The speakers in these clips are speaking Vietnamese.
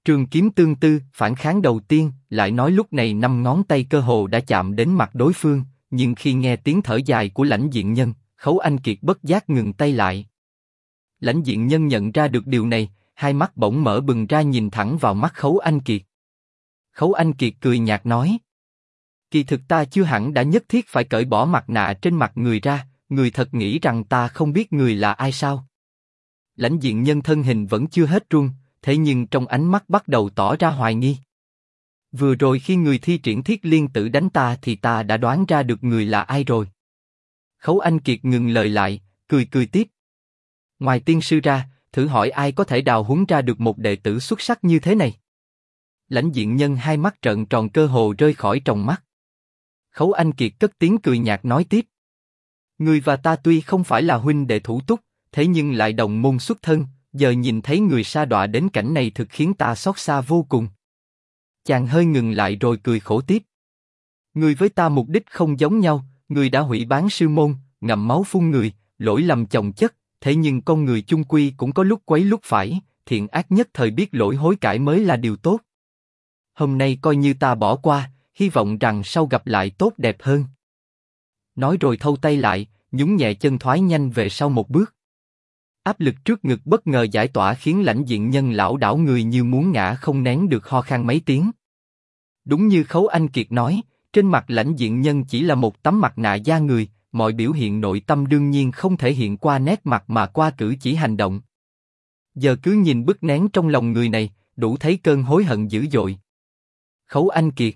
Trường kiếm tương tư, phản kháng đầu tiên, lại nói lúc này 5 ngón tay cơ hồ đã chạm đến mặt đối phương, nhưng khi nghe tiếng thở dài của Lãnh Diện Nhân, Khấu Anh Kiệt bất giác ngừng tay lại. Lãnh Diện Nhân nhận ra được điều này, hai mắt bỗng mở bừng ra nhìn thẳng vào mắt Khấu Anh Kiệt. Khấu Anh Kiệt cười nhạt nói: kỳ thực ta chưa hẳn đã nhất thiết phải cởi bỏ mặt nạ trên mặt người ra, người thật nghĩ rằng ta không biết người là ai sao? Lãnh Diện Nhân thân hình vẫn chưa hết run, thế nhưng trong ánh mắt bắt đầu tỏ ra hoài nghi. Vừa rồi khi người thi triển Thiết Liên Tử đánh ta thì ta đã đoán ra được người là ai rồi. Khấu Anh Kiệt ngừng lời lại, cười tiếp. Ngoài tiên sư ra, thử hỏi ai có thể đào huấn ra được một đệ tử xuất sắc như thế này? Lãnh Diện Nhân hai mắt trợn tròn cơ hồ rơi khỏi tròng mắt. Khấu Anh Kiệt cất tiếng cười nhạt nói tiếp: người và ta tuy không phải là huynh đệ thủ túc, thế nhưng lại đồng môn xuất thân, giờ nhìn thấy người sa đọa đến cảnh này thực khiến ta xót xa vô cùng. Chàng hơi ngừng lại rồi cười khổ tiếp: người với ta mục đích không giống nhau, người đã hủy bán sư môn, ngậm máu phun người, lỗi lầm chồng chất, thế nhưng con người chung quy cũng có lúc quấy lúc phải, thiện ác nhất thời biết lỗi hối cải mới là điều tốt. Hôm nay coi như ta bỏ qua, hy vọng rằng sau gặp lại tốt đẹp hơn. Nói rồi thâu tay lại, nhún nhẹ chân thoái nhanh về sau một bước. Áp lực trước ngực bất ngờ giải tỏa khiến Lãnh Diện Nhân lảo đảo người như muốn ngã không nén được, ho khan mấy tiếng. Đúng như Khấu Anh Kiệt nói, trên mặt Lãnh Diện Nhân chỉ là một tấm mặt nạ da người, mọi biểu hiện nội tâm đương nhiên không thể hiện qua nét mặt mà qua cử chỉ hành động. Giờ cứ nhìn bức nén trong lòng người này, đủ thấy cơn hối hận dữ dội. Khấu Anh Kiệt.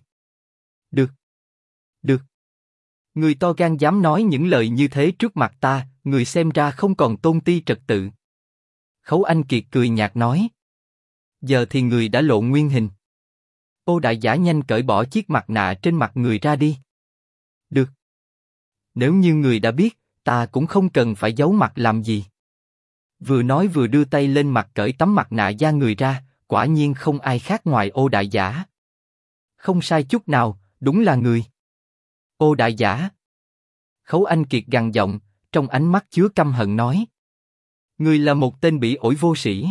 Được. Người to gan dám nói những lời như thế trước mặt ta, người xem ra không còn tôn ti trật tự. Khấu Anh Kiệt cười nhạt nói: giờ thì người đã lộ nguyên hình. Ô đại giả nhanh cởi bỏ chiếc mặt nạ trên mặt người ra đi. Được. Nếu như người đã biết, ta cũng không cần phải giấu mặt làm gì. Vừa nói vừa đưa tay lên mặt cởi tấm mặt nạ da người ra, quả nhiên không ai khác ngoài Ô đại giả. Không sai chút nào, đúng là người. Ô đại giả. Khấu Anh Kiệt gằn giọng, trong ánh mắt chứa căm hận nói: người là một tên bỉ ổi vô sĩ.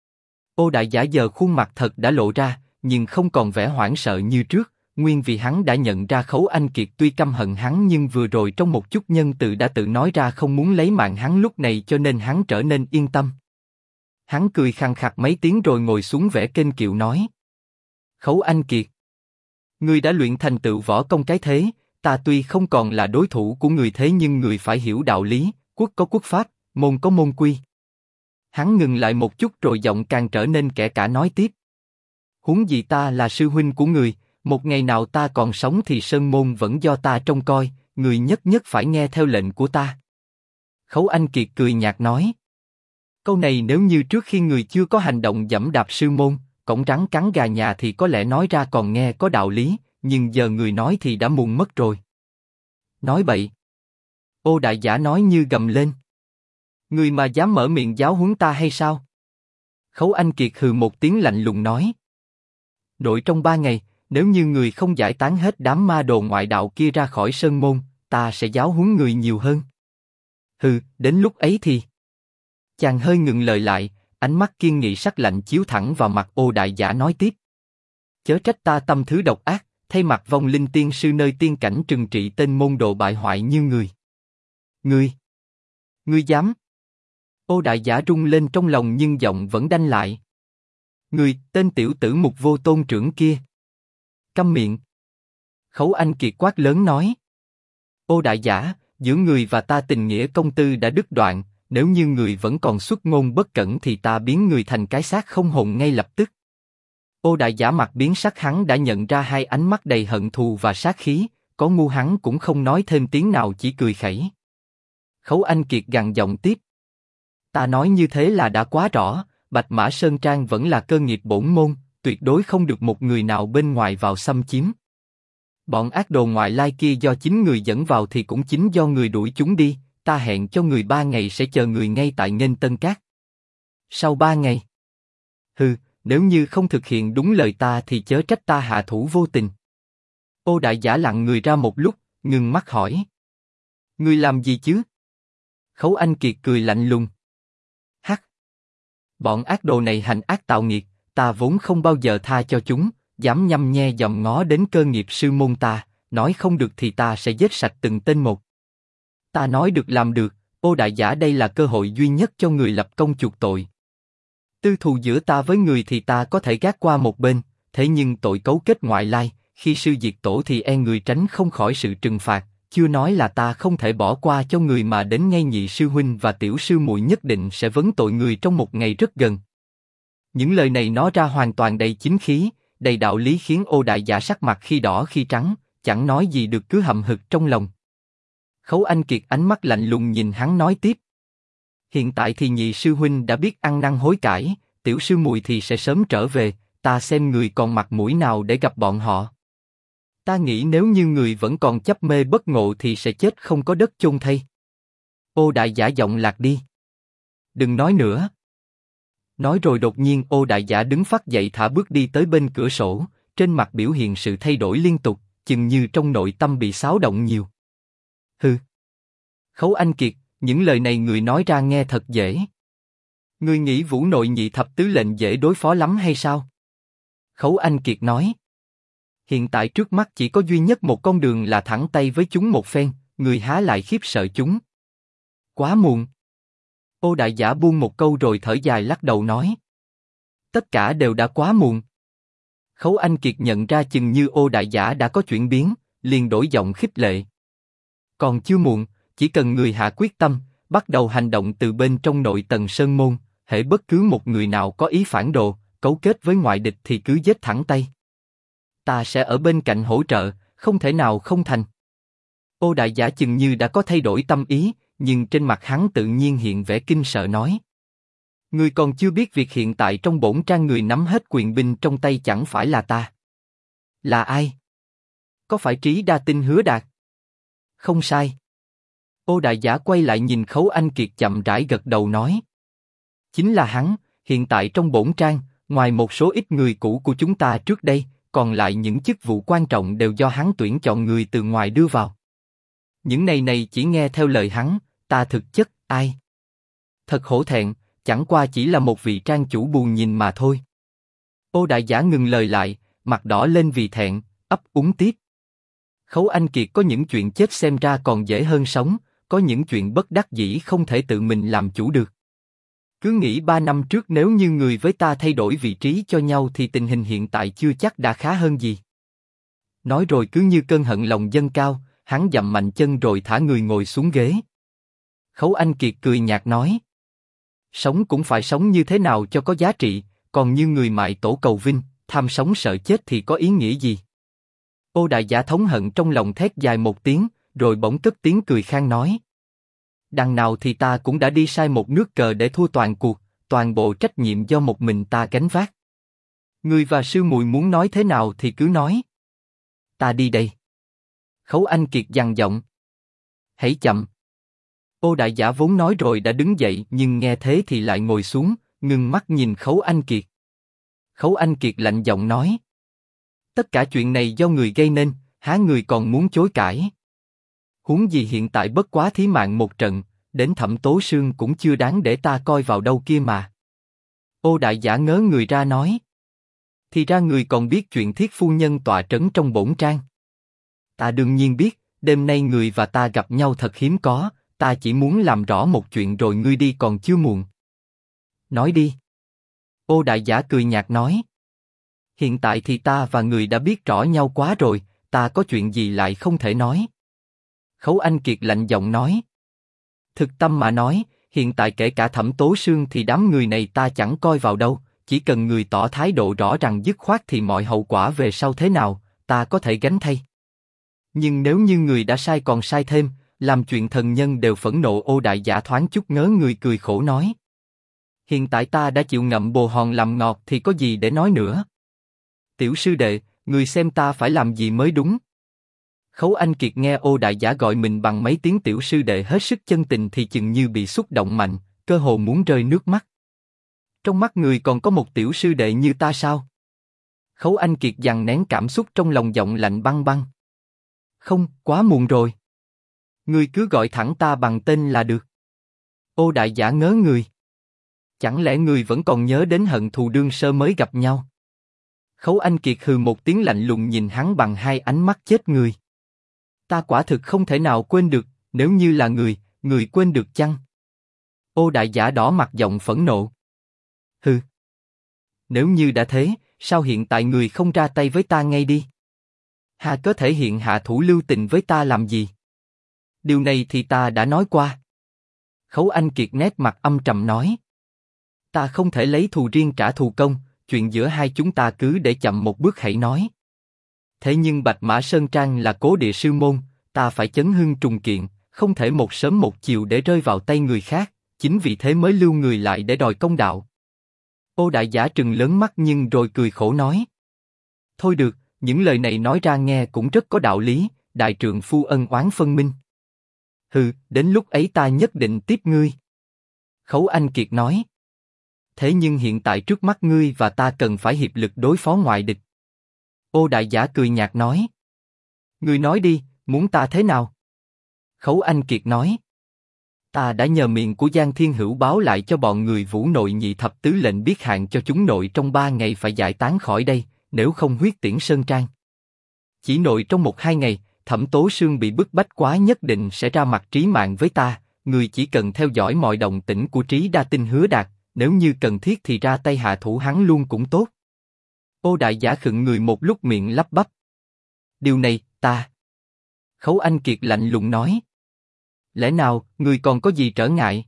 Ô đại giả giờ khuôn mặt thật đã lộ ra, nhưng không còn vẻ hoảng sợ như trước, nguyên vì hắn đã nhận ra Khấu Anh Kiệt tuy căm hận hắn nhưng vừa rồi trong một chút nhân từ đã tự nói ra không muốn lấy mạng hắn lúc này, cho nên hắn trở nên yên tâm. Hắn cười khàn khặt mấy tiếng rồi ngồi xuống vẻ kênh kiệu nói: Khấu Anh Kiệt, người đã luyện thành tựu võ công cái thế, ta tuy không còn là đối thủ của người, thế nhưng người phải hiểu đạo lý, quốc có quốc pháp, môn có môn quy. Hắn ngừng lại một chút rồi giọng càng trở nên kẻ cả nói tiếp: huống gì ta là sư huynh của người, một ngày nào ta còn sống thì sơn môn vẫn do ta trông coi, người nhất nhất phải nghe theo lệnh của ta. Khấu Anh Kiệt cười nhạt nói: câu này nếu như trước khi người chưa có hành động giẫm đạp sư môn, cổng rắn cắn gà nhà thì có lẽ nói ra còn nghe có đạo lý, nhưng giờ người nói thì đã muộn mất rồi. Nói bậy. Ô đại giả nói như gầm lên: người mà dám mở miệng giáo huấn ta hay sao? Khấu Anh Kiệt hừ một tiếng lạnh lùng nói: nội trong 3 ngày, nếu như người không giải tán hết đám ma đồ ngoại đạo kia ra khỏi sơn môn, ta sẽ giáo huấn người nhiều hơn. Hừ, đến lúc ấy thì... Chàng hơi ngừng lời lại, ánh mắt kiên nghị sắc lạnh chiếu thẳng vào mặt Ô đại giả nói tiếp: chớ trách ta tâm thứ độc ác, thay mặt vong linh tiên sư nơi tiên cảnh trừng trị tên môn đồ bại hoại như người. Ngươi dám? Ô đại giả rung lên trong lòng nhưng giọng vẫn đanh lại: người, tên tiểu tử mục vô tôn trưởng kia. Câm miệng. Khấu Anh Kiệt quát lớn nói: Ô đại giả, giữa người và ta tình nghĩa công tư đã đứt đoạn, nếu như người vẫn còn xuất ngôn bất cẩn thì ta biến người thành cái xác không hồn ngay lập tức. Ô đại giả mặt biến sắc, hắn đã nhận ra hai ánh mắt đầy hận thù và sát khí, có ngu hắn cũng không nói thêm tiếng nào, chỉ cười khẩy. Khấu Anh Kiệt gằn giọng tiếp: ta nói như thế là đã quá rõ, Bạch Mã Sơn Trang vẫn là cơ nghiệp bổn môn, tuyệt đối không được một người nào bên ngoài vào xâm chiếm. Bọn ác đồ ngoại lai kia do chính người dẫn vào thì cũng chính do người đuổi chúng đi, ta hẹn cho người 3 ngày sẽ chờ người ngay tại Nghênh Tân Cát. Sau 3 ngày? Hừ, nếu như không thực hiện đúng lời ta thì chớ trách ta hạ thủ vô tình. Ô đại giả lặng người ra một lúc, ngừng mắt hỏi: ngươi làm gì chứ? Khấu Anh Kiệt cười lạnh lùng: hắc, bọn ác đồ này hành ác tạo nghiệt, ta vốn không bao giờ tha cho chúng, dám nhăm nhe dòm ngó đến cơ nghiệp sư môn ta, nói không được thì ta sẽ giết sạch từng tên một. Ta nói được làm được, ô đại giả, đây là cơ hội duy nhất cho người lập công chuộc tội. Tư thù giữa ta với người thì ta có thể gác qua một bên, thế nhưng tội cấu kết ngoại lai, khi sư diệt tổ thì e người tránh không khỏi sự trừng phạt, chưa nói là ta không thể bỏ qua cho người mà đến ngay nhị sư huynh và tiểu sư muội nhất định sẽ vấn tội người trong một ngày rất gần. Những lời này nói ra hoàn toàn đầy chính khí, đầy đạo lý khiến ô đại giả sắc mặt khi đỏ khi trắng, chẳng nói gì được cứ hậm hực trong lòng. Khấu Anh Kiệt ánh mắt lạnh lùng nhìn hắn nói tiếp. Hiện tại thì nhị sư huynh đã biết ăn năn hối cải, tiểu sư muội thì sẽ sớm trở về, ta xem người còn mặt mũi nào để gặp bọn họ. Ta nghĩ nếu như người vẫn còn chấp mê bất ngộ thì sẽ chết không có đất chôn thây. Ô đại giả giọng lạc đi. Đừng nói nữa. Nói rồi đột nhiên ô đại giả đứng phắt dậy thả bước đi tới bên cửa sổ, trên mặt biểu hiện sự thay đổi liên tục, chừng như trong nội tâm bị xáo động nhiều. Hừ. Khấu Anh Kiệt, những lời này người nói ra nghe thật dễ. Ngươi nghĩ Vũ Nội nhị thập tứ lệnh dễ đối phó lắm hay sao? Khấu Anh Kiệt nói. Hiện tại trước mắt chỉ có duy nhất một con đường là thẳng tay với chúng một phen, người há lại khiếp sợ chúng. Quá muộn. Ô đại giả buông một câu rồi thở dài lắc đầu nói. Tất cả đều đã quá muộn. Khấu Anh Kiệt nhận ra chừng như ô đại giả đã có chuyển biến, liền đổi giọng khích lệ. Còn chưa muộn, chỉ cần người hạ quyết tâm, bắt đầu hành động từ bên trong nội tầng sơn môn, hễ bất cứ một người nào có ý phản đồ, cấu kết với ngoại địch thì cứ giết thẳng tay. Ta sẽ ở bên cạnh hỗ trợ, không thể nào không thành. Ô đại giả chừng như đã có thay đổi tâm ý, nhưng trên mặt hắn tự nhiên hiện vẻ kinh sợ nói. Ngươi còn chưa biết việc hiện tại trong bổn trang người nắm hết quyền binh trong tay chẳng phải là ta. Là ai? Có phải Trí Đa Tinh Hứa Đạt? Không sai. Ô đại giả quay lại nhìn Khấu Anh Kiệt chậm rãi gật đầu nói. Chính là hắn, hiện tại trong bổn trang, ngoài một số ít người cũ của chúng ta trước đây, còn lại những chức vụ quan trọng đều do hắn tuyển chọn người từ ngoài đưa vào. Những này chỉ nghe theo lời hắn, ta thực chất, ai? Thật hổ thẹn, chẳng qua chỉ là một vị trang chủ buồn nhìn mà thôi. Ô đại giả ngừng lời lại, mặt đỏ lên vì thẹn, ấp úng tiếp. Khấu Anh Kiệt, có những chuyện chết xem ra còn dễ hơn sống, có những chuyện bất đắc dĩ không thể tự mình làm chủ được. Cứ nghĩ 3 năm trước nếu như người với ta thay đổi vị trí cho nhau thì tình hình hiện tại chưa chắc đã khá hơn gì. Nói rồi cứ như cơn hận lòng dâng cao, hắn dậm mạnh chân rồi thả người ngồi xuống ghế. Khấu Anh Kiệt cười nhạt nói. Sống cũng phải sống như thế nào cho có giá trị, còn như người mại tổ cầu vinh, tham sống sợ chết thì có ý nghĩa gì? Ô đại giả thống hận trong lòng thét dài một tiếng, rồi bỗng cất tiếng cười khang nói. Đằng nào thì ta cũng đã đi sai một nước cờ để thua toàn cuộc, toàn bộ trách nhiệm do một mình ta gánh vác. Ngươi và sư muội muốn nói thế nào thì cứ nói. Ta đi đây. Khấu Anh Kiệt gằn giọng. Hãy chậm. Ô đại giả vốn nói rồi đã đứng dậy nhưng nghe thế thì lại ngồi xuống, ngưng mắt nhìn Khấu Anh Kiệt. Khấu Anh Kiệt lạnh giọng nói. Tất cả chuyện này do người gây nên, há người còn muốn chối cãi? Huống gì hiện tại bất quá thí mạng một trận, đến Thẩm Tố Sương cũng chưa đáng để ta coi vào đâu kia mà. Ô đại giả ngớ người ra nói. Thì ra người còn biết chuyện Thiết phu nhân tọa trấn trong bổn trang. Ta đương nhiên biết, đêm nay người và ta gặp nhau thật hiếm có, ta chỉ muốn làm rõ một chuyện rồi ngươi đi còn chưa muộn. Nói đi. Ô đại giả cười nhạt nói. Hiện tại thì ta và người đã biết rõ nhau quá rồi, ta có chuyện gì lại không thể nói. Khấu Anh Kiệt lạnh giọng nói. Thực tâm mà nói, hiện tại kể cả Thẩm Tố Sương thì đám người này ta chẳng coi vào đâu, chỉ cần người tỏ thái độ rõ ràng dứt khoát thì mọi hậu quả về sau thế nào, ta có thể gánh thay. Nhưng nếu như người đã sai còn sai thêm, làm chuyện thần nhân đều phẫn nộ. Ô đại giả thoáng chút ngớ người cười khổ nói. Hiện tại ta đã chịu ngậm bồ hòn làm ngọt thì có gì để nói nữa. Tiểu sư đệ, người xem ta phải làm gì mới đúng. Khấu Anh Kiệt nghe ô đại giả gọi mình bằng mấy tiếng tiểu sư đệ hết sức chân tình thì chừng như bị xúc động mạnh, cơ hồ muốn rơi nước mắt. Trong mắt người còn có một tiểu sư đệ như ta sao? Khấu Anh Kiệt dằn nén cảm xúc trong lòng, giọng lạnh băng băng. Không, quá muộn rồi. Ngươi cứ gọi thẳng ta bằng tên là được. Ô đại giả ngớ người. Chẳng lẽ ngươi vẫn còn nhớ đến hận thù đương sơ mới gặp nhau? Khấu Anh Kiệt hừ một tiếng lạnh lùng nhìn hắn bằng hai ánh mắt chết người. Ta quả thực không thể nào quên được, nếu như là người quên được chăng? Ô Đại Giả đỏ mặt giọng phẫn nộ. Hừ. Nếu như đã thế, sao hiện tại người không ra tay với ta ngay đi? Hà có thể hiện hạ thủ lưu tình với ta làm gì? Điều này thì ta đã nói qua. Khấu Anh Kiệt nét mặt âm trầm nói. Ta không thể lấy thù riêng trả thù công, chuyện giữa hai chúng ta cứ để chậm một bước hãy nói. Thế nhưng Bạch Mã Sơn Trang là cố địa sư môn, ta phải chấn hưng trùng kiện, không thể một sớm một chiều để rơi vào tay người khác, chính vì thế mới lưu người lại để đòi công đạo. Ô Đại Giả trừng lớn mắt nhưng rồi cười khổ nói. Thôi được, những lời này nói ra nghe cũng rất có đạo lý, đại trượng phu ân oán phân minh. Hừ, đến lúc ấy ta nhất định tiếp ngươi. Khấu Anh Kiệt nói. Thế nhưng hiện tại trước mắt ngươi và ta cần phải hiệp lực đối phó ngoại địch. Ô Đại Giả cười nhạt nói. Ngươi nói đi, muốn ta thế nào? Khấu Anh Kiệt nói. Ta đã nhờ miệng của Giang Thiên Hữu báo lại cho bọn người Vũ Nội nhị thập tứ lệnh biết hạn cho chúng nội trong 3 ngày phải giải tán khỏi đây, nếu không huyết tiễn Sơn Trang. Chỉ nội trong 1-2 ngày, Thẩm Tố Sương bị bức bách quá nhất định sẽ ra mặt trí mạng với ta, người chỉ cần theo dõi mọi động tĩnh của Trí Đa Tinh Hứa Đạt, nếu như cần thiết thì ra tay hạ thủ hắn luôn cũng tốt. Ô Đại Giả khựng người một lúc miệng lắp bắp. Điều này, ta... Khấu Anh Kiệt lạnh lùng nói. Lẽ nào, người còn có gì trở ngại?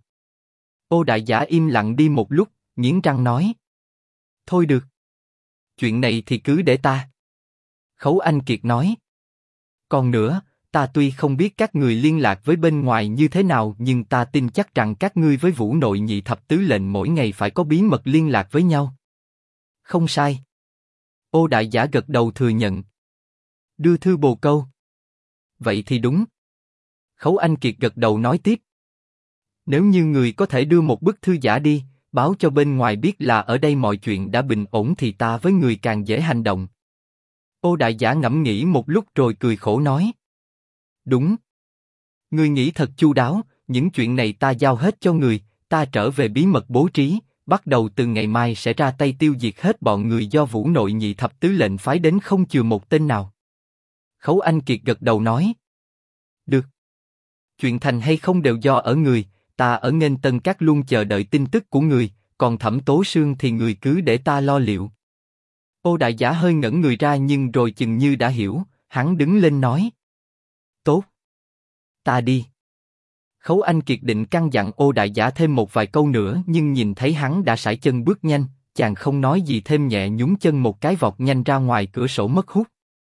Ô Đại Giả im lặng đi một lúc, nghiến răng nói. Thôi được. Chuyện này thì cứ để ta. Khấu Anh Kiệt nói. Còn nữa, ta tuy không biết các người liên lạc với bên ngoài như thế nào nhưng ta tin chắc rằng các ngươi với Vũ Nội nhị thập tứ lệnh mỗi ngày phải có bí mật liên lạc với nhau. Không sai. Ô Đại Giả gật đầu thừa nhận. Đưa thư bồ câu. Vậy thì đúng. Khấu Anh Kiệt gật đầu nói tiếp. Nếu như người có thể đưa một bức thư giả đi, báo cho bên ngoài biết là ở đây mọi chuyện đã bình ổn thì ta với người càng dễ hành động. Ô Đại Giả ngẫm nghĩ một lúc rồi cười khổ nói. Đúng. Người nghĩ thật chu đáo, những chuyện này ta giao hết cho người, ta trở về bí mật bố trí, bắt đầu từ ngày mai sẽ ra tay tiêu diệt hết bọn người do Vũ Nội nhị thập tứ lệnh phái đến không chừa một tên nào. Khấu Anh Kiệt gật đầu nói. Được. Chuyện thành hay không đều do ở người, ta ở Nghênh Tân Các luôn chờ đợi tin tức của người, còn Thẩm Tố Sương thì người cứ để ta lo liệu. Ô Đại Giả hơi ngẩn người ra nhưng rồi chừng như đã hiểu, hắn đứng lên nói. Tốt. Ta đi. Khấu Anh Kiệt định căn dặn Ô Đại Giả thêm một vài câu nữa nhưng nhìn thấy hắn đã sải chân bước nhanh, chàng không nói gì thêm nhẹ nhún chân một cái vọt nhanh ra ngoài cửa sổ mất hút.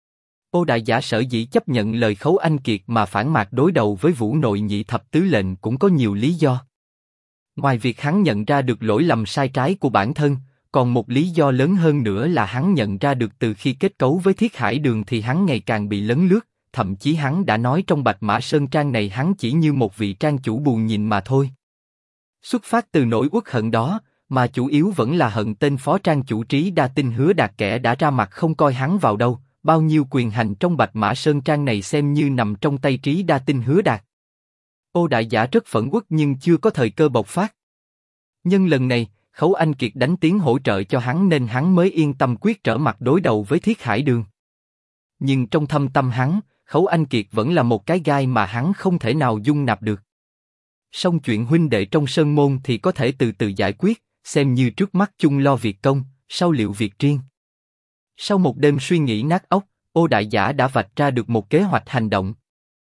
Ô Đại Giả sở dĩ chấp nhận lời Khấu Anh Kiệt mà phản mạc đối đầu với Vũ Nội nhị thập tứ lệnh cũng có nhiều lý do. Ngoài việc hắn nhận ra được lỗi lầm sai trái của bản thân, còn một lý do lớn hơn nữa là hắn nhận ra được từ khi kết cấu với Thiết Hải Đường thì hắn ngày càng bị lấn lướt, thậm chí hắn đã nói trong Bạch Mã Sơn Trang này hắn chỉ như một vị trang chủ buồn nhìn mà thôi. Xuất phát từ nỗi uất hận đó, mà chủ yếu vẫn là hận tên phó trang chủ Trí Đa Tinh Hứa Đạt kẻ đã ra mặt không coi hắn vào đâu, bao nhiêu quyền hành trong Bạch Mã Sơn Trang này xem như nằm trong tay Trí Đa Tinh Hứa Đạt. Ô Đại Giả rất phẫn uất nhưng chưa có thời cơ bộc phát. Nhưng lần này, Khấu Anh Kiệt đánh tiếng hỗ trợ cho hắn nên hắn mới yên tâm quyết trở mặt đối đầu với Thiết Hải Đường. Nhưng trong thâm tâm hắn, Khấu Anh Kiệt vẫn là một cái gai mà hắn không thể nào dung nạp được. Song chuyện huynh đệ trong sơn môn thì có thể từ từ giải quyết, xem như trước mắt chung lo việc công, sau liệu việc riêng. Sau một đêm suy nghĩ nát óc, Ô Đại Giả đã vạch ra được một kế hoạch hành động.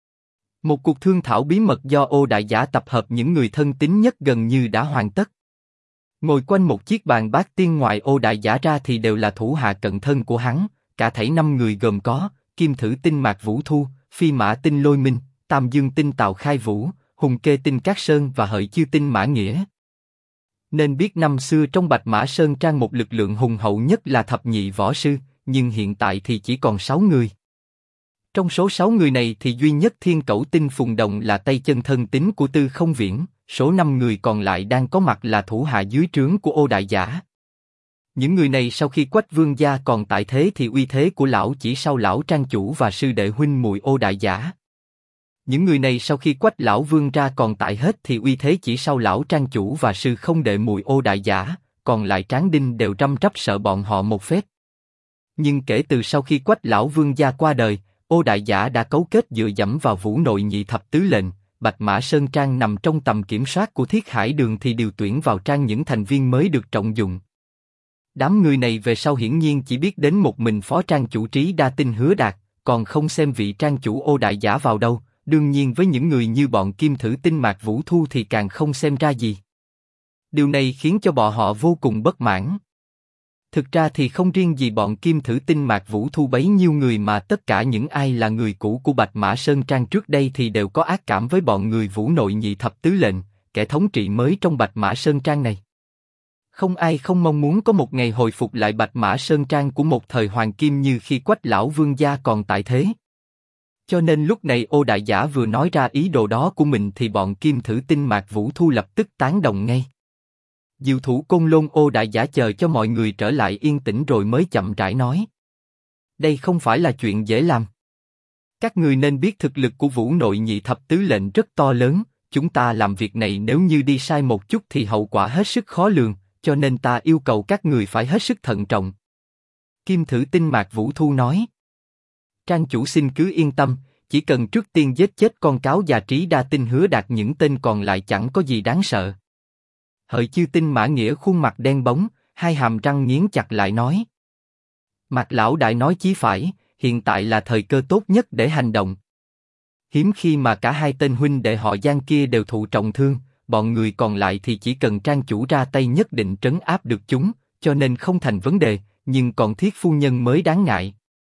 Một cuộc thương thảo bí mật do Ô Đại Giả tập hợp những người thân tín nhất gần như đã hoàn tất. Ngồi quanh một chiếc bàn bát tiên ngoài Ô Đại Giả ra thì đều là thủ hạ cận thân của hắn, cả thảy 5 người gồm có Kim Thử Tinh Mạc Vũ Thu, Phi Mã Tinh Lôi Minh, Tam Dương Tinh Tào Khai Vũ, Hùng Kê Tinh Cát Sơn và Hợi Chiêu Tinh Mã Nghĩa. Nên biết năm xưa trong Bạch Mã Sơn Trang một lực lượng hùng hậu nhất là thập nhị võ sư, nhưng hiện tại thì chỉ còn 6 người. Trong số 6 người này thì duy nhất Thiên Cẩu Tinh Phùng Đồng là tay chân thân tín của Tư Không Viễn, số 5 người còn lại đang có mặt là thủ hạ dưới trướng của Ô Đại Giả. Những người này sau khi Quách Vương gia còn tại thế thì uy thế của lão chỉ sau lão trang chủ và sư đệ huynh muội Ô Đại Giả. Những người này sau khi Quách lão vương ra còn tại hết thì uy thế chỉ sau lão trang chủ và sư không đệ mùi Ô Đại Giả, còn lại Tráng Đinh đều răm rắp sợ bọn họ một phép. Nhưng kể từ sau khi Quách lão vương gia qua đời, Ô Đại Giả đã cấu kết dựa dẫm vào Vũ Nội Nhị Thập Tứ Lệnh, Bạch Mã Sơn Trang nằm trong tầm kiểm soát của Thiết Hải Đường thì điều tuyển vào trang những thành viên mới được trọng dụng. Đám người này về sau hiển nhiên chỉ biết đến một mình phó trang chủ Trí Đa Tinh Hứa Đạt, còn không xem vị trang chủ Ô Đại Giả vào đâu, đương nhiên với những người như bọn Kim Thử Tinh Mạc Vũ Thu thì càng không xem ra gì. Điều này khiến cho bọn họ vô cùng bất mãn. Thực ra thì không riêng gì bọn Kim Thử Tinh Mạc Vũ Thu bấy nhiêu người mà tất cả những ai là người cũ của Bạch Mã Sơn Trang trước đây thì đều có ác cảm với bọn người Vũ Nội Nhị Thập Tứ Lệnh, kẻ thống trị mới trong Bạch Mã Sơn Trang này. Không ai không mong muốn có một ngày hồi phục lại Bạch Mã Sơn Trang của một thời hoàng kim như khi Quách lão vương gia còn tại thế. Cho nên lúc này Ô Đại Giả vừa nói ra ý đồ đó của mình thì bọn Kim Thử Tinh Mạc Vũ Thu lập tức tán đồng ngay. Diệu thủ Côn Lôn Ô Đại Giả chờ cho mọi người trở lại yên tĩnh rồi mới chậm rãi nói. Đây không phải là chuyện dễ làm. Các người nên biết thực lực của Vũ Nội Nhị Thập Tứ Lệnh rất to lớn, chúng ta làm việc này nếu như đi sai một chút thì hậu quả hết sức khó lường, cho nên ta yêu cầu các người phải hết sức thận trọng. Kim Thử Tinh Mạc Vũ Thu nói. Trang chủ xin cứ yên tâm, chỉ cần trước tiên giết chết con cáo già Trí Đa Tinh Hứa Đạt những tên còn lại chẳng có gì đáng sợ. Hợi Chư Tinh Mã Nghĩa khuôn mặt đen bóng, hai hàm răng nghiến chặt lại nói. Mạc lão đại nói chí phải, hiện tại là thời cơ tốt nhất để hành động. Hiếm khi mà cả hai tên huynh đệ họ Giang kia đều thụ trọng thương, bọn người còn lại thì chỉ cần trang chủ ra tay nhất định trấn áp được chúng, cho nên không thành vấn đề, nhưng còn Thiết phu nhân mới đáng ngại.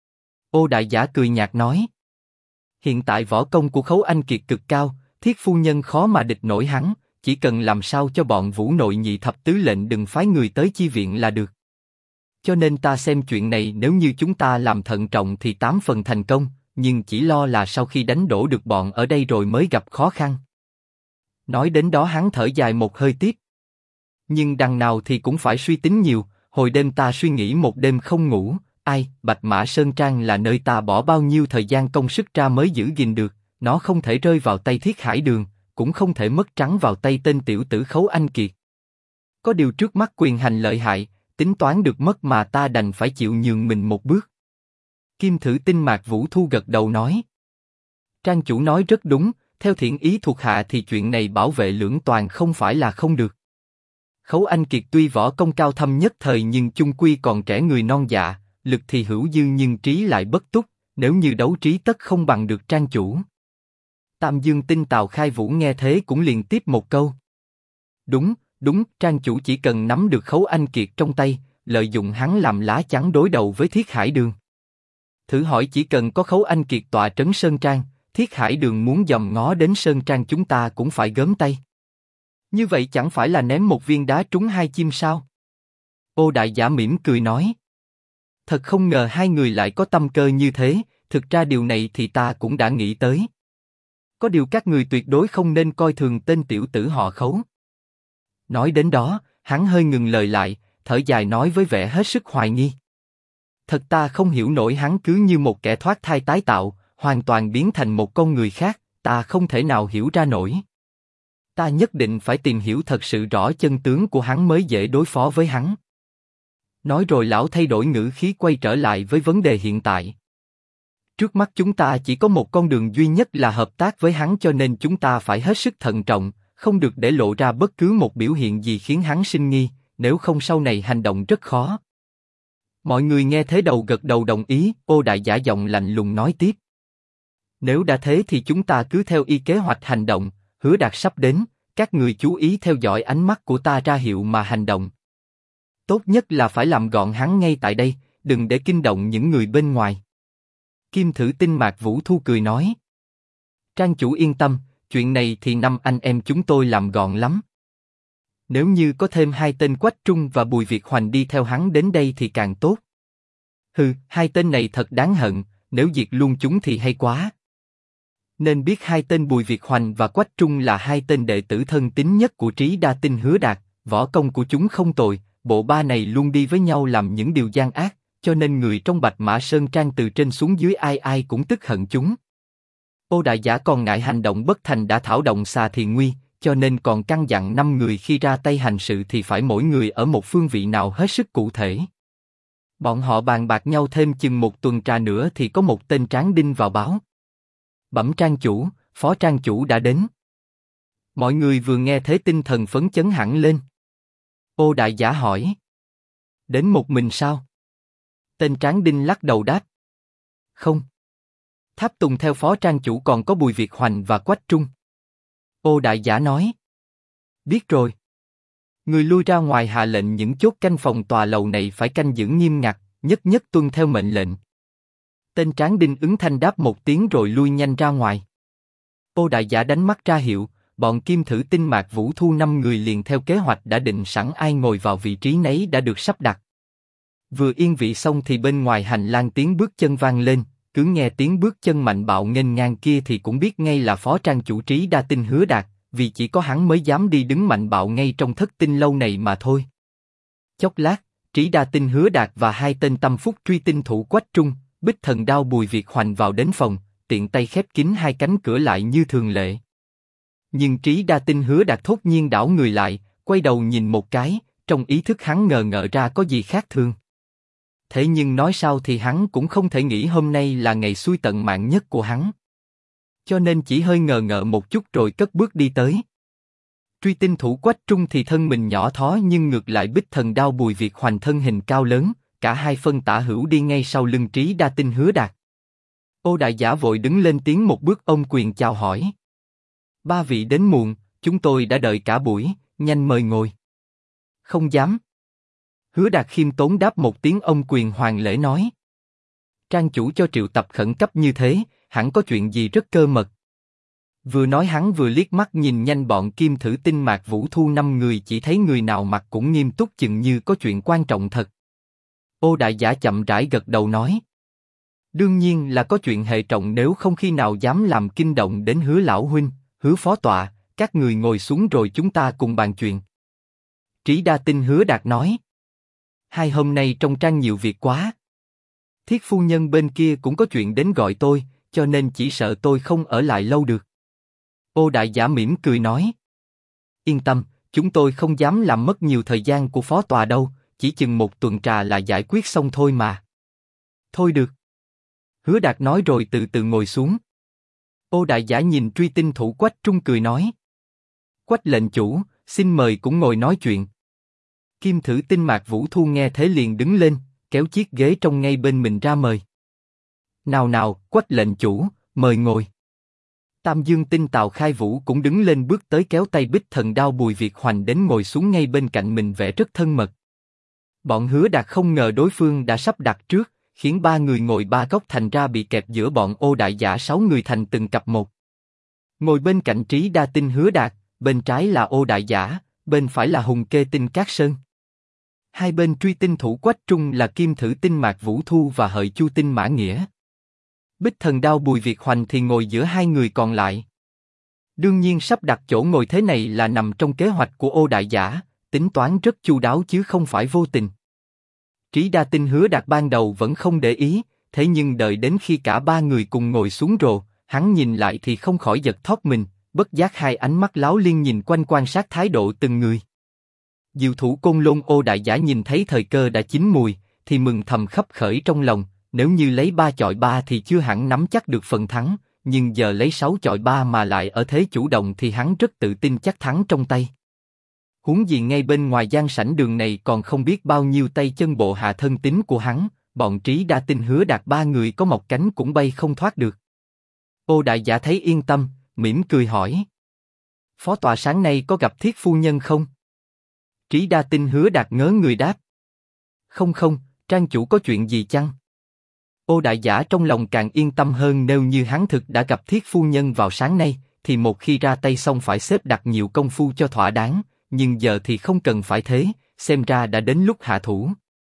Ô Đại Giả cười nhạt nói. Hiện tại võ công của Khấu Anh Kiệt cực cao, Thiết phu nhân khó mà địch nổi hắn, chỉ cần làm sao cho bọn Vũ Nội Nhị Thập Tứ Lệnh đừng phái người tới chi viện là được. Cho nên ta xem chuyện này nếu như chúng ta làm thận trọng thì 8 phần thành công, nhưng chỉ lo là sau khi đánh đổ được bọn ở đây rồi mới gặp khó khăn. Nói đến đó hắn thở dài một hơi tiếp. Nhưng đằng nào thì cũng phải suy tính nhiều, hồi đêm ta suy nghĩ một đêm không ngủ, Bạch Mã Sơn Trang là nơi ta bỏ bao nhiêu thời gian công sức ra mới giữ gìn được, nó không thể rơi vào tay Thiết Hải Đường, cũng không thể mất trắng vào tay tên tiểu tử Khấu Anh Kiệt. Có điều trước mắt quyền hành lợi hại, tính toán được mất mà ta đành phải chịu nhường mình một bước. Kim Thử Tinh Mạc Vũ Thu gật đầu nói. Trang chủ nói rất đúng, theo thiện ý thuộc hạ thì chuyện này bảo vệ lưỡng toàn không phải là không được. Khấu Anh Kiệt tuy võ công cao thâm nhất thời nhưng chung quy còn trẻ người non dạ, lực thì hữu dư nhưng trí lại bất túc, nếu như đấu trí tất không bằng được trang chủ. Tam Dương Tinh Tào Khai Vũ nghe thế cũng liền tiếp một câu. Đúng, trang chủ chỉ cần nắm được Khấu Anh Kiệt trong tay, lợi dụng hắn làm lá chắn đối đầu với Thiết Hải Đường. Thử hỏi chỉ cần có Khấu Anh Kiệt tọa trấn Sơn Trang, Thiết Hải Đường muốn dòm ngó đến Sơn Trang chúng ta cũng phải gớm tay. Như vậy chẳng phải là ném một viên đá trúng hai chim sao? Ô Đại Giả mỉm cười nói. Thật không ngờ hai người lại có tâm cơ như thế, thực ra điều này thì ta cũng đã nghĩ tới. Có điều các người tuyệt đối không nên coi thường tên tiểu tử họ Khấu. Nói đến đó, hắn hơi ngừng lời lại, thở dài nói với vẻ hết sức hoài nghi. Thật ta không hiểu nổi hắn cứ như một kẻ thoát thai tái tạo, hoàn toàn biến thành một con người khác, ta không thể nào hiểu ra nổi. Ta nhất định phải tìm hiểu thật sự rõ chân tướng của hắn mới dễ đối phó với hắn. Nói rồi lão thay đổi ngữ khí quay trở lại với vấn đề hiện tại. Trước mắt chúng ta chỉ có một con đường duy nhất là hợp tác với hắn cho nên chúng ta phải hết sức thận trọng, không được để lộ ra bất cứ một biểu hiện gì khiến hắn sinh nghi, nếu không sau này hành động rất khó. Mọi người nghe thế đầu gật đầu đồng ý, Ô Đại Giả giọng lạnh lùng nói tiếp. Nếu đã thế thì chúng ta cứ theo y kế hoạch hành động, Hứa Đạt sắp đến, các người chú ý theo dõi ánh mắt của ta ra hiệu mà hành động. Tốt nhất là phải làm gọn hắn ngay tại đây, đừng để kinh động những người bên ngoài. Kim Thử Tinh Mạc Vũ Thu cười nói. Trang chủ yên tâm, chuyện này thì 5 anh em chúng tôi làm gọn lắm. Nếu như có thêm 2 tên Quách Trung và Bùi Việt Hoành đi theo hắn đến đây thì càng tốt. Hừ, 2 tên này thật đáng hận, nếu diệt luôn chúng thì hay quá. Nên biết 2 tên Bùi Việt Hoành và Quách Trung là 2 tên đệ tử thân tín nhất của Trí Đa Tinh Hứa Đạt, võ công của chúng không tồi, bộ ba này luôn đi với nhau làm những điều gian ác, cho nên người trong Bạch Mã Sơn Trang từ trên xuống dưới ai ai cũng tức hận chúng. Ô Đại Giả còn ngại hành động bất thành đã thảo động xà thì nguy, cho nên còn căn dặn 5 người khi ra tay hành sự thì phải mỗi người ở một phương vị nào hết sức cụ thể. Bọn họ bàn bạc nhau thêm chừng một tuần trà nữa thì có một tên tráng đinh vào báo. Bẩm trang chủ, phó trang chủ đã đến. Mọi người vừa nghe thế tinh thần phấn chấn hẳn lên. Ô Đại Giả hỏi. Đến một mình sao? Tên tráng đinh lắc đầu đáp. Không. Tháp Tùng theo phó trang chủ còn có Bùi Việt Hoành và Quách Trung. Ô Đại Giả nói. Biết rồi. Người lui ra ngoài hạ lệnh những chốt canh phòng tòa lầu này phải canh giữ nghiêm ngặt, nhất nhất tuân theo mệnh lệnh. Tên tráng đinh ứng thanh đáp một tiếng rồi lui nhanh ra ngoài. Ô Đại Giả đánh mắt ra hiệu, bọn Kim Thử Tinh Mạc Vũ Thu 5 người liền theo kế hoạch đã định sẵn ai ngồi vào vị trí nấy đã được sắp đặt. Vừa yên vị xong thì bên ngoài hành lang tiếng bước chân vang lên, cứ nghe tiếng bước chân mạnh bạo nghênh ngang kia thì cũng biết ngay là phó trang chủ Trí Đa Tinh Hứa Đạt, vì chỉ có hắn mới dám đi đứng mạnh bạo ngay trong thất tinh lâu này mà thôi. Chốc lát, Trí Đa Tinh Hứa Đạt và hai tên tâm phúc truy tinh thủ Quách Trung, Bích Thần Đao Bùi Việt Hoành vào đến phòng, tiện tay khép kín hai cánh cửa lại như thường lệ. Nhưng Trí Đa Tinh Hứa Đạt thốt nhiên đảo người lại, quay đầu nhìn một cái, trong ý thức hắn ngờ ngợ ra có gì khác thường. Thế nhưng nói sao thì hắn cũng không thể nghĩ hôm nay là ngày xui tận mạng nhất của hắn. Cho nên chỉ hơi ngờ ngợ một chút rồi cất bước đi tới. Truy tinh thủ Quách Trung thì thân mình nhỏ thó nhưng ngược lại Bích Thần Đao Bùi Việt Hoành thân hình cao lớn, cả hai phân tả hữu đi ngay sau lưng Trí Đa Tinh Hứa Đạt. Ô Đại Giả vội đứng lên tiến một bước ôm quyền chào hỏi. Ba vị đến muộn, chúng tôi đã đợi cả buổi, nhanh mời ngồi. Không dám. Hứa Đạt khiêm tốn đáp một tiếng ôm quyền hoàng lễ nói. Trang chủ cho triệu tập khẩn cấp như thế, hẳn có chuyện gì rất cơ mật. Vừa nói hắn vừa liếc mắt nhìn nhanh bọn Kim Thử Tinh Mạc Vũ Thu 5 người chỉ thấy người nào mặt cũng nghiêm túc chừng như có chuyện quan trọng thật. Ô Đại Giả chậm rãi gật đầu nói. Đương nhiên là có chuyện hệ trọng nếu không khi nào dám làm kinh động đến Hứa lão huynh, Hứa phó tọa, các người ngồi xuống rồi chúng ta cùng bàn chuyện. Trí Đa Tinh Hứa Đạt nói. Hai hôm nay trong trang nhiều việc quá. Thiết phu nhân bên kia cũng có chuyện đến gọi tôi, cho nên chỉ sợ tôi không ở lại lâu được. Ô Đại Giả mỉm cười nói. Yên tâm, chúng tôi không dám làm mất nhiều thời gian của phó tòa đâu, chỉ chừng một tuần trà là giải quyết xong thôi mà. Thôi được. Hứa Đạt nói rồi từ từ ngồi xuống. Ô Đại Giả nhìn truy tinh thủ Quách Trung cười nói. Quách lệnh chủ, xin mời cũng ngồi nói chuyện. Kim Thử Tinh Mạc Vũ Thu nghe thế liền đứng lên, kéo chiếc ghế trong ngay bên mình ra mời. Nào nào, Quách lệnh chủ, mời ngồi. Tam Dương Tinh Tào Khai Vũ cũng đứng lên bước tới kéo tay Bích Thần Đao Bùi Việt Hoành đến ngồi xuống ngay bên cạnh mình vẻ rất thân mật. Bọn Hứa Đạt không ngờ đối phương đã sắp đặt trước, khiến ba người ngồi ba góc thành ra bị kẹp giữa bọn Ô Đại Giả 6 người thành từng cặp một. Ngồi bên cạnh Trí Đa Tinh Hứa Đạt, bên trái là Ô Đại Giả, bên phải là Hùng Kê Tinh Cát Sơn. Hai bên truy tinh thủ Quách Trung là Kim Thử Tinh Mạc Vũ Thu và Hợi Chu Tinh Mã Nghĩa. Bích Thần Đao Bùi Việt Hoành thì ngồi giữa hai người còn lại. Đương nhiên sắp đặt chỗ ngồi thế này là nằm trong kế hoạch của Ô Đại Giả, tính toán rất chu đáo chứ không phải vô tình. Trí Đa Tinh Hứa Đạt ban đầu vẫn không để ý, thế nhưng đợi đến khi cả ba người cùng ngồi xuống rồi, hắn nhìn lại thì không khỏi giật thót mình, bất giác hai ánh mắt láo liên nhìn quanh quan sát thái độ từng người. Diệu thủ Côn Lôn Ô Đại Giả nhìn thấy thời cơ đã chín mùi, thì mừng thầm khấp khởi trong lòng, nếu như lấy 3 chọi 3 thì chưa hẳn nắm chắc được phần thắng, nhưng giờ lấy 6 chọi 3 mà lại ở thế chủ động thì hắn rất tự tin chắc thắng trong tay. Huống gì ngay bên ngoài gian sảnh đường này còn không biết bao nhiêu tay chân bộ hạ thân tín của hắn, bọn Trí Đa Tinh Hứa Đạt ba người có một cánh cũng bay không thoát được. Ô Đại Giả thấy yên tâm, mỉm cười hỏi. Phó tọa sáng nay có gặp Thiết phu nhân không? Trí Đa Tinh Hứa Đạt ngớ người đáp. Không không, trang chủ có chuyện gì chăng? Ô Đại Giả trong lòng càng yên tâm hơn nếu như hắn thực đã gặp Thiết phu nhân vào sáng nay, thì một khi ra tay xong phải xếp đặt nhiều công phu cho thỏa đáng, nhưng giờ thì không cần phải thế, xem ra đã đến lúc hạ thủ.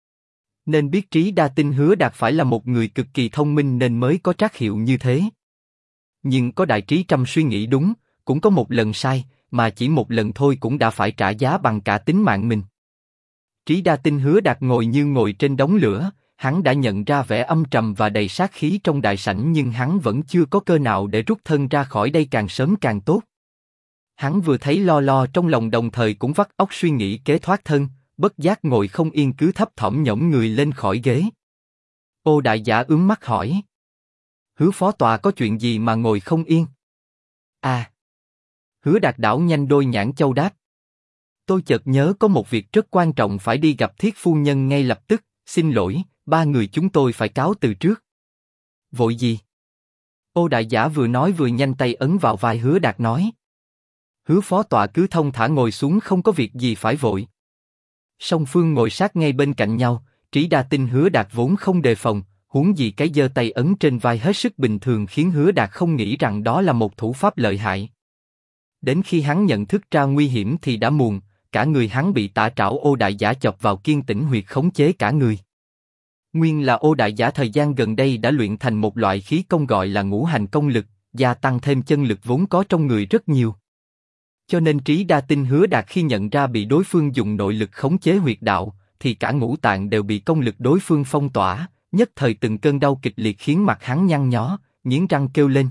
Nên biết Trí Đa Tinh Hứa Đạt phải là một người cực kỳ thông minh nên mới có trắc hiệu như thế. Nhưng có đại trí trăm suy nghĩ đúng, cũng có một lần sai, mà chỉ một lần thôi cũng đã phải trả giá bằng cả tính mạng mình. Trí Đa Tinh Hứa Đạt ngồi như ngồi trên đống lửa, Hắn đã nhận ra vẻ âm trầm và đầy sát khí trong đại sảnh nhưng hắn vẫn chưa có cơ nào để rút thân ra khỏi đây càng sớm càng tốt. Hắn vừa thấy lo lo trong lòng đồng thời cũng vắt óc suy nghĩ kế thoát thân, bất giác ngồi không yên cứ thấp thỏm nhổm người lên khỏi ghế. Ô đại giả ướm mắt hỏi. Hứa phó tọa có chuyện gì mà ngồi không yên? À. Hứa Đạt đảo nhanh đôi nhãn châu đáp. Tôi chợt nhớ có một việc rất quan trọng phải đi gặp Thiết phu nhân ngay lập tức, xin lỗi, ba người chúng tôi phải cáo từ trước. Vội gì? Ô đại giả vừa nói vừa nhanh tay ấn vào vai Hứa Đạt nói. Hứa phó tọa cứ thông thả ngồi xuống, không có việc gì phải vội. Song phương ngồi sát ngay bên cạnh nhau, Trí Đa tin Hứa Đạt vốn không đề phòng, huống gì cái giơ tay ấn trên vai hết sức bình thường khiến Hứa Đạt không nghĩ rằng đó là một thủ pháp lợi hại. Đến khi hắn nhận thức ra nguy hiểm thì đã muộn, cả người hắn bị tả trảo ô đại giả chọc vào kiên tĩnh huyệt khống chế cả người. Nguyên là ô đại giả thời gian gần đây đã luyện thành một loại khí công gọi là ngũ hành công lực, gia tăng thêm chân lực vốn có trong người rất nhiều. Cho nên Trí Đa tin Hứa Đạt khi nhận ra bị đối phương dùng nội lực khống chế huyệt đạo, thì cả ngũ tạng đều bị công lực đối phương phong tỏa, nhất thời từng cơn đau kịch liệt khiến mặt hắn nhăn nhó, nghiến răng kêu lên.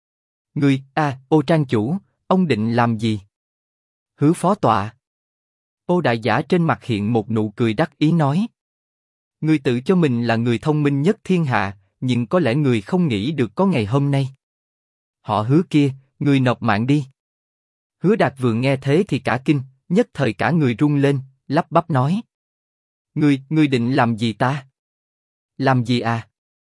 Ô trang chủ, ông định làm gì? Hứa phó tọa. Ô đại giả trên mặt hiện một nụ cười đắc ý nói. Ngươi tự cho mình là người thông minh nhất thiên hạ, nhưng có lẽ người không nghĩ được có ngày hôm nay. Họ Hứa kia, ngươi nộp mạng đi. Hứa Đạt vừa nghe thế thì cả kinh, nhất thời cả người run lên, lắp bắp nói. Ngươi định làm gì ta? Làm gì à?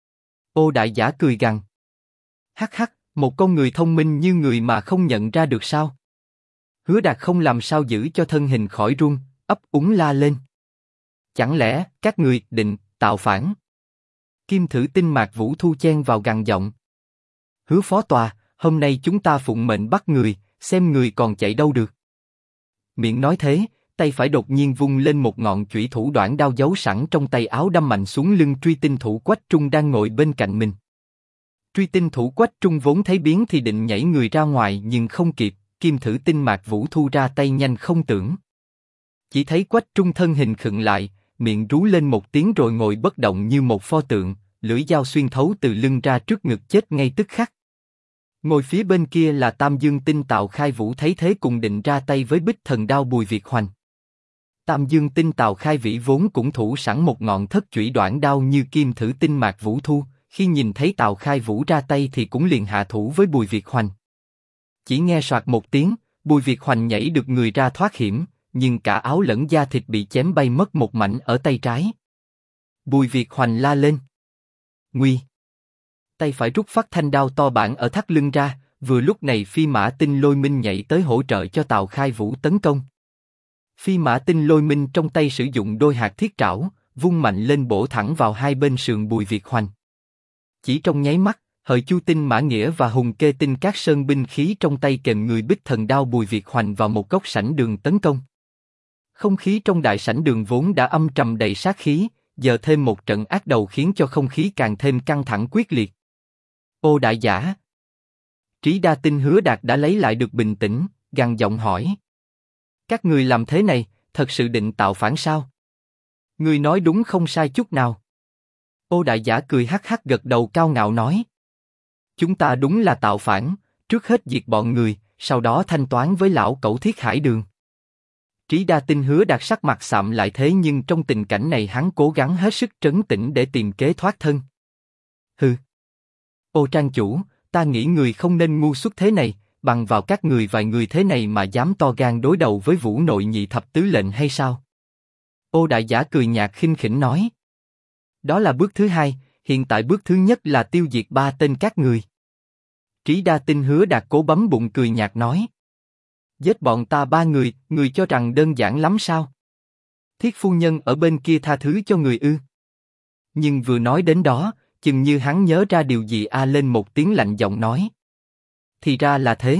Ô đại giả cười gằn. Hắc hắc, một con người thông minh như người mà không nhận ra được sao? Hứa Đạt không làm sao giữ cho thân hình khỏi run, ấp úng la lên. Chẳng lẽ các người định tạo phản? Kim Thử Tinh Mạc Vũ Thu chen vào gằn giọng. Hứa phó tòa, hôm nay chúng ta phụng mệnh bắt người, xem người còn chạy đâu được. Miệng nói thế, tay phải đột nhiên vung lên một ngọn chủy thủ đoạn đao giấu sẵn trong tay áo đâm mạnh xuống lưng Truy Tinh Thủ Quách Trung đang ngồi bên cạnh mình. Truy Tinh Thủ Quách Trung vốn thấy biến thì định nhảy người ra ngoài nhưng không kịp, Kim Thử Tinh Mạc Vũ Thu ra tay nhanh không tưởng. Chỉ thấy Quách Trung thân hình khựng lại, miệng rú lên một tiếng rồi ngồi bất động như một pho tượng, lưỡi dao xuyên thấu từ lưng ra trước ngực chết ngay tức khắc. Ngồi phía bên kia là Tam Dương Tinh Tào Khai Vũ thấy thế cùng định ra tay với Bích Thần Đao Bùi Việt Hoành. Tam Dương Tinh Tào Khai Vĩ vốn cũng thủ sẵn một ngọn thất chủy đoạn đao như Kim Thử Tinh Mạc Vũ Thu, khi nhìn thấy Tào Khai Vũ ra tay thì cũng liền hạ thủ với Bùi Việt Hoành. Chỉ nghe soạt một tiếng, Bùi Việt Hoành nhảy được người ra thoát hiểm, nhưng cả áo lẫn da thịt bị chém bay mất một mảnh ở tay trái. Bùi Việt Hoành la lên. Nguy! Tay phải rút phát thanh đao to bản ở thắt lưng ra, vừa lúc này Phi Mã Tinh Lôi Minh nhảy tới hỗ trợ cho Tào Khai Vũ tấn công. Phi Mã Tinh Lôi Minh trong tay sử dụng đôi hạt thiết trảo, vung mạnh lên bổ thẳng vào hai bên sườn Bùi Việt Hoành. Chỉ trong nháy mắt, Hợi Chu Tinh Mã Nghĩa và Hùng Kê Tinh Cát Sơn binh khí trong tay kèm người Bích Thần Đao Bùi Việt Hoành vào một góc sảnh đường tấn công. Không khí trong đại sảnh đường vốn đã âm trầm đầy sát khí, giờ thêm một trận ác đầu khiến cho không khí càng thêm căng thẳng quyết liệt. Ô đại giả. Trí Đa tin Hứa Đạt đã lấy lại được bình tĩnh, gằn giọng hỏi. Các người làm thế này, thật sự định tạo phản sao? Người nói đúng không sai chút nào. Ô đại giả cười hắc hắc gật đầu cao ngạo nói. Chúng ta đúng là tạo phản, trước hết diệt bọn người, sau đó thanh toán với lão cẩu Thiết Hải Đường. Trí Đa tin Hứa Đạt sắc mặt sạm lại thế nhưng trong tình cảnh này hắn cố gắng hết sức trấn tĩnh để tìm kế thoát thân. Hừ. Ô trang chủ, ta nghĩ người không nên ngu xuất thế này, bằng vào các người vài người thế này mà dám to gan đối đầu với Vũ Nội Nhị Thập Tứ Lệnh hay sao? Ô đại giả cười nhạt khinh khỉnh nói. Đó là bước thứ hai, hiện tại bước thứ nhất là tiêu diệt ba tên các người. Trí Đa tin Hứa Đạt cố bấm bụng cười nhạt nói. Giết bọn ta ba người, người cho rằng đơn giản lắm sao? Thiết phu nhân ở bên kia tha thứ cho người ư? Nhưng vừa nói đến đó, chừng như hắn nhớ ra điều gì lên một tiếng lạnh giọng nói. Thì ra là thế.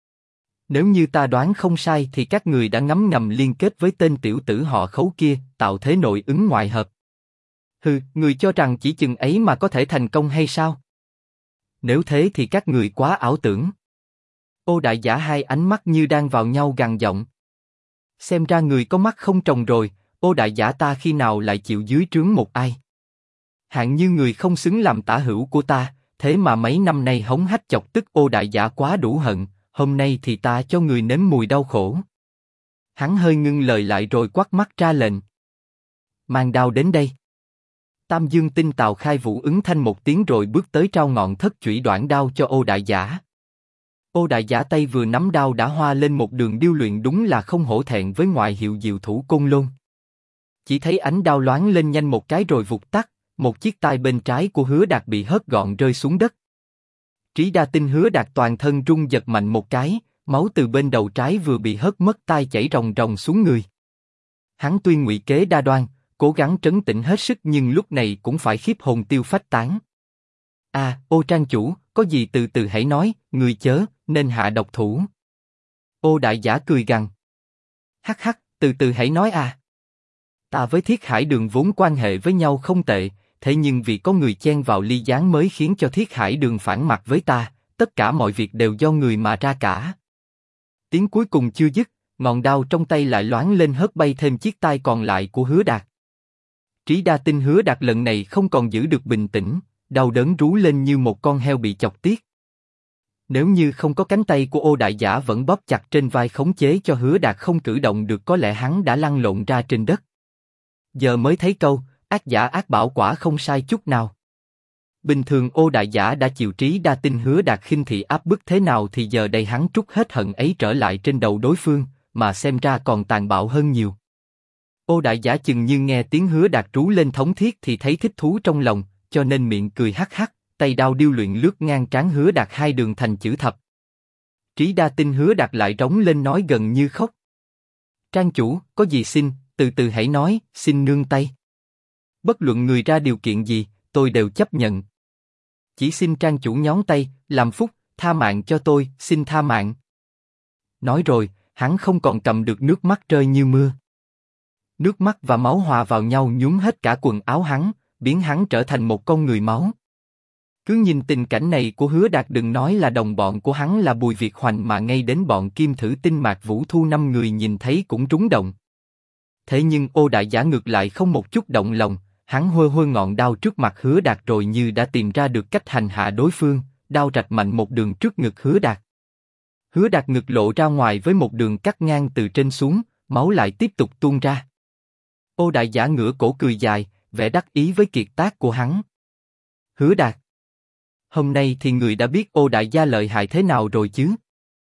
Nếu như ta đoán không sai thì các người đã ngấm ngầm liên kết với tên tiểu tử họ Khấu kia, tạo thế nội ứng ngoại hợp. Hừ, người cho rằng chỉ chừng ấy mà có thể thành công hay sao? Nếu thế thì các người quá ảo tưởng. Ô đại giả hai ánh mắt như đang vào nhau gằn giọng. Xem ra người có mắt không trồng rồi, ô đại giả ta khi nào lại chịu dưới trướng một ai? Hạng như người không xứng làm tả hữu của ta, thế mà mấy năm nay hống hách chọc tức Ô đại giả quá đủ hận, hôm nay thì ta cho người nếm mùi đau khổ. Hắn hơi ngưng lời lại rồi quát mắt ra lệnh. Mang đao đến đây. Tam Dương Tinh Tào Khai Vũ ứng thanh một tiếng rồi bước tới trao ngọn thất chủy đoản đao cho Ô đại giả. Ô đại giả tay vừa nắm đao đã hoa lên một đường điêu luyện đúng là không hổ thẹn với ngoại hiệu diệu thủ Côn Lôn. Chỉ thấy ánh đao loáng lên nhanh một cái rồi vụt tắt, một chiếc tai bên trái của Hứa Đạt bị hất gọn rơi xuống đất. Trí đa tinh Hứa Đạt toàn thân rung giật mạnh một cái, máu từ bên đầu trái vừa bị hất mất tai chảy ròng ròng xuống người. Hắn tuy ngụy kế đa đoan, cố gắng trấn tĩnh hết sức nhưng lúc này cũng phải khiếp hồn tiêu phách tán. Ô trang chủ, có gì từ từ hãy nói, người chớ nên hạ độc thủ. Ô đại giả cười gằn. Hắc hắc, từ từ hãy nói à. Ta với Thiết Hải Đường vốn quan hệ với nhau không tệ, thế nhưng vì có người chen vào ly gián mới khiến cho Thiết Hải Đường phản mặt với ta, tất cả mọi việc đều do người mà ra cả. Tiếng cuối cùng chưa dứt, ngọn đao trong tay lại loáng lên hất bay thêm chiếc tai còn lại của Hứa Đạt. Trí đa tinh Hứa Đạt lần này không còn giữ được bình tĩnh, đau đớn rú lên như một con heo bị chọc tiết. Nếu như không có cánh tay của Ô đại giả vẫn bóp chặt trên vai khống chế cho Hứa Đạt không cử động được có lẽ hắn đã lăn lộn ra trên đất. Giờ mới thấy câu, ác giả ác bảo quả không sai chút nào. Bình thường Ô đại giả đã chịu trí đa tinh Hứa Đạt khinh thị áp bức thế nào thì giờ đây hắn trút hết hận ấy trở lại trên đầu đối phương, mà xem ra còn tàn bạo hơn nhiều. Ô đại giả chừng như nghe tiếng Hứa Đạt rú lên thống thiết thì thấy thích thú trong lòng, cho nên miệng cười hắc hắc, tay đao điêu luyện lướt ngang trán Hứa Đạt hai đường thành chữ thập. Trí đa tinh Hứa Đạt lại rống lên nói gần như khóc. Trang chủ, có gì xin, từ từ hãy nói, xin nương tay. Bất luận người ra điều kiện gì, tôi đều chấp nhận. Chỉ xin trang chủ nhón tay, làm phúc, tha mạng cho tôi, xin tha mạng. Nói rồi, hắn không còn cầm được nước mắt rơi như mưa. Nước mắt và máu hòa vào nhau nhuốm hết cả quần áo hắn, biến hắn trở thành một con người máu. Cứ nhìn tình cảnh này của Hứa Đạt đừng nói là đồng bọn của hắn là Bùi Việt Hoành mà ngay đến bọn Kim Thử Tinh Mạc Vũ Thu 5 người nhìn thấy cũng trúng động. Thế nhưng Ô đại giả ngược lại không một chút động lòng, hắn hơ hơ ngọn đao trước mặt Hứa Đạt rồi như đã tìm ra được cách hành hạ đối phương, đao rạch mạnh một đường trước ngực Hứa Đạt. Hứa Đạt ngực lộ ra ngoài với một đường cắt ngang từ trên xuống, máu lại tiếp tục tuôn ra. Ô đại giả ngửa cổ cười dài, vẻ đắc ý với kiệt tác của hắn. Hứa Đạt, hôm nay thì người đã biết Ô đại gia lợi hại thế nào rồi chứ?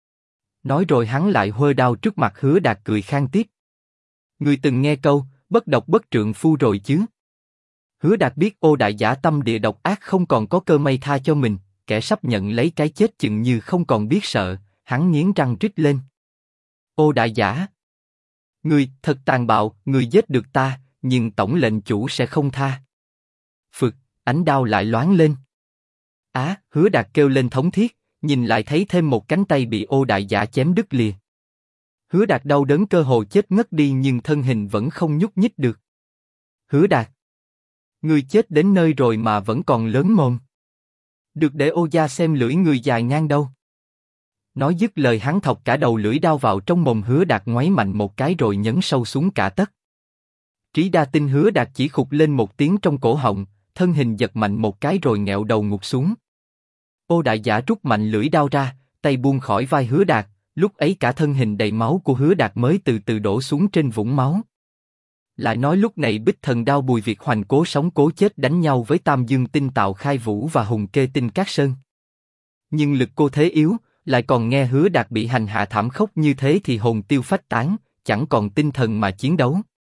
Nói rồi hắn lại hơ đao trước mặt Hứa Đạt cười khang tiếp. Người từng nghe câu, bất độc bất trượng phu rồi chứ? Hứa Đạt biết Ô đại giả tâm địa độc ác không còn có cơ may tha cho mình, kẻ sắp nhận lấy cái chết chừng như không còn biết sợ, hắn nghiến răng rít lên. Ô đại giả, người thật tàn bạo, người giết được ta, nhưng tổng lệnh chủ sẽ không tha. Phực, ánh đao lại loáng lên. Hứa Đạt kêu lên thống thiết, nhìn lại thấy thêm một cánh tay bị Ô đại giả chém đứt lìa. Hứa Đạt đau đớn cơ hồ chết ngất đi nhưng thân hình vẫn không nhúc nhích được. Hứa Đạt, ngươi chết đến nơi rồi mà vẫn còn lớn mồm. Được để Ô gia xem lưỡi người dài ngang đâu. Nói dứt lời hắn thọc cả đầu lưỡi đao vào trong mồm Hứa Đạt ngoáy mạnh một cái rồi nhấn sâu xuống cả tấc. Trí đa tinh Hứa Đạt chỉ khục lên một tiếng trong cổ họng, thân hình giật mạnh một cái rồi nghẹo đầu ngục xuống. Ô đại giả rút mạnh lưỡi đao ra, tay buông khỏi vai Hứa Đạt, lúc ấy cả thân hình đầy máu của Hứa Đạt mới từ từ đổ xuống trên vũng máu. Lại nói lúc này Bích Thần Đao Bùi Việt Hoành cố sống cố chết đánh nhau với Tam Dương Tinh Tào Khai Vũ và Hùng Kê Tinh Cát Sơn. Nhưng lực cô thế yếu, lại còn nghe Hứa Đạt bị hành hạ thảm khốc như thế thì hồn tiêu phách tán, chẳng còn tinh thần mà chiến đấu.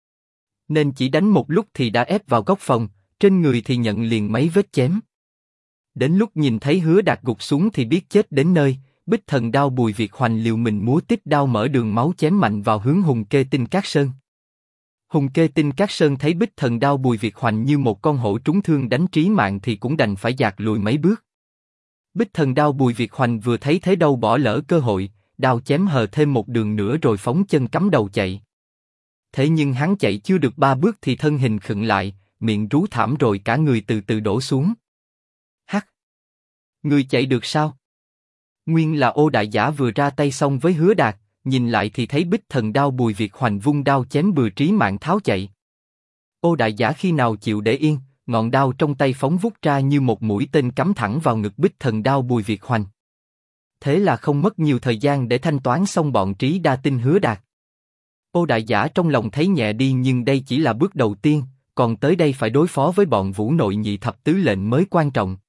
Nên chỉ đánh một lúc thì đã ép vào góc phòng, trên người thì nhận liền mấy vết chém. Đến lúc nhìn thấy Hứa Đạt gục xuống thì biết chết đến nơi, Bích Thần Đao Bùi Việt Hoành liều mình múa tích đao mở đường máu chém mạnh vào hướng Hùng Kê Tinh Cát Sơn. Hùng Kê Tinh Cát Sơn thấy Bích Thần Đao Bùi Việt Hoành như một con hổ trúng thương đánh trí mạng thì cũng đành phải dạt lùi mấy bước. Bích Thần Đao Bùi Việt Hoành vừa thấy thế đâu bỏ lỡ cơ hội, đao chém hờ thêm một đường nữa rồi phóng chân cắm đầu chạy. Thế nhưng hắn chạy chưa được 3 bước thì thân hình khựng lại, miệng rú thảm rồi cả người từ từ đổ xuống. Hắc! Người chạy được sao? Nguyên là Ô đại giả vừa ra tay xong với Hứa Đạt, nhìn lại thì thấy Bích Thần Đao Bùi Việt Hoành vung đao chém bừa trí mạng tháo chạy. Ô đại giả khi nào chịu để yên, ngọn đao trong tay phóng vút ra như một mũi tên cắm thẳng vào ngực Bích Thần Đao Bùi Việt Hoành. Thế là không mất nhiều thời gian để thanh toán xong bọn Trí Đa Tinh Hứa Đạt. Ô Đại Giả trong lòng thấy nhẹ đi, nhưng đây chỉ là bước đầu tiên, còn tới đây phải đối phó với bọn Vũ Nội Nhị Thập Tứ Lệnh mới quan trọng.